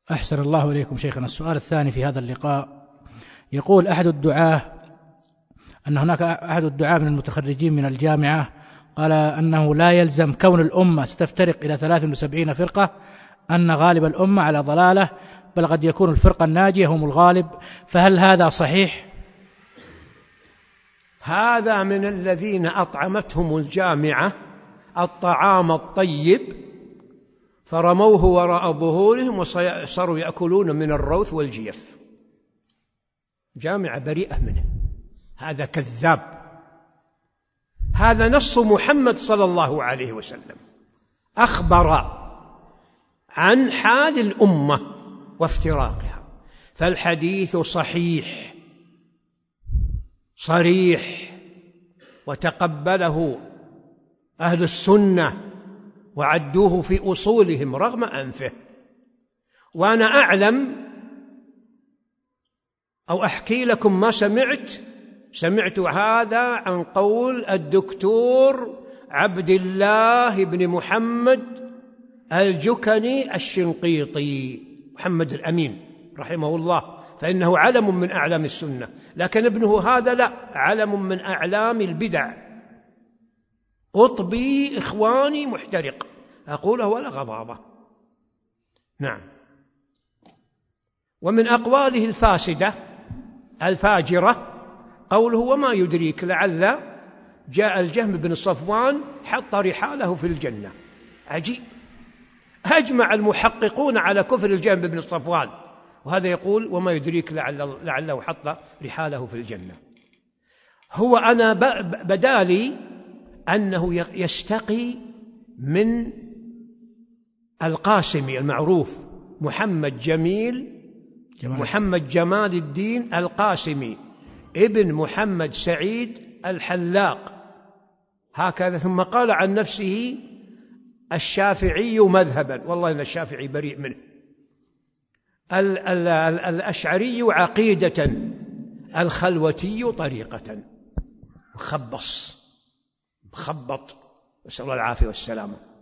أحسن الله إليكم شيخنا. السؤال الثاني في هذا اللقاء، يقول أحد الدعاة أن هناك أحد الدعاة من المتخرجين من الجامعة قال أنه لا يلزم كون الأمة ستفترق إلى 73 فرقة أن غالب الأمة على ضلالة، بل قد يكون الفرقة الناجية هم الغالب، فهل هذا صحيح؟ هذا من الذين أطعمتهم الجامعة الطعام الطيب فرموه وراء ظهورهم وصاروا يأكلون من الروث والجيف. جامعة بريئة منه، هذا كذاب. هذا نص محمد صلى الله عليه وسلم، أخبر عن حال الأمة وافتراقها، فالحديث صحيح صريح وتقبله أهل السنة وعدوه في أصولهم رغم أنفه. وأنا أعلم أو أحكي لكم ما سمعت هذا عن قول الدكتور عبد الله بن محمد الجكني الشنقيطي، محمد الأمين رحمه الله، فإنه علم من أعلام السنة، لكن ابنه هذا لا، علم من أعلام البدع، قطبي إخواني محترق، أقوله ولا غضاضة. نعم. ومن أقواله الفاسدة الفاجرة قوله وما يدريك لعل جاء الجهم بن صفوان حط رحاله في الجنة. عجيب، أجمع المحققون على كفر الجهم بن صفوان، وهذا يقول وما يدريك لعله حط رحاله في الجنة. هو أنا بدالي أنه يستقي من القاسمي المعروف محمد جمال الدين القاسمي ابن محمد سعيد الحلاق هكذا، ثم قال عن نفسه الشافعي مذهبا، والله إن الشافعي بريء منه، الأشعري عقيدة، الخلوتي طريقة. مخبط، نسأل الله العافية والسلامة.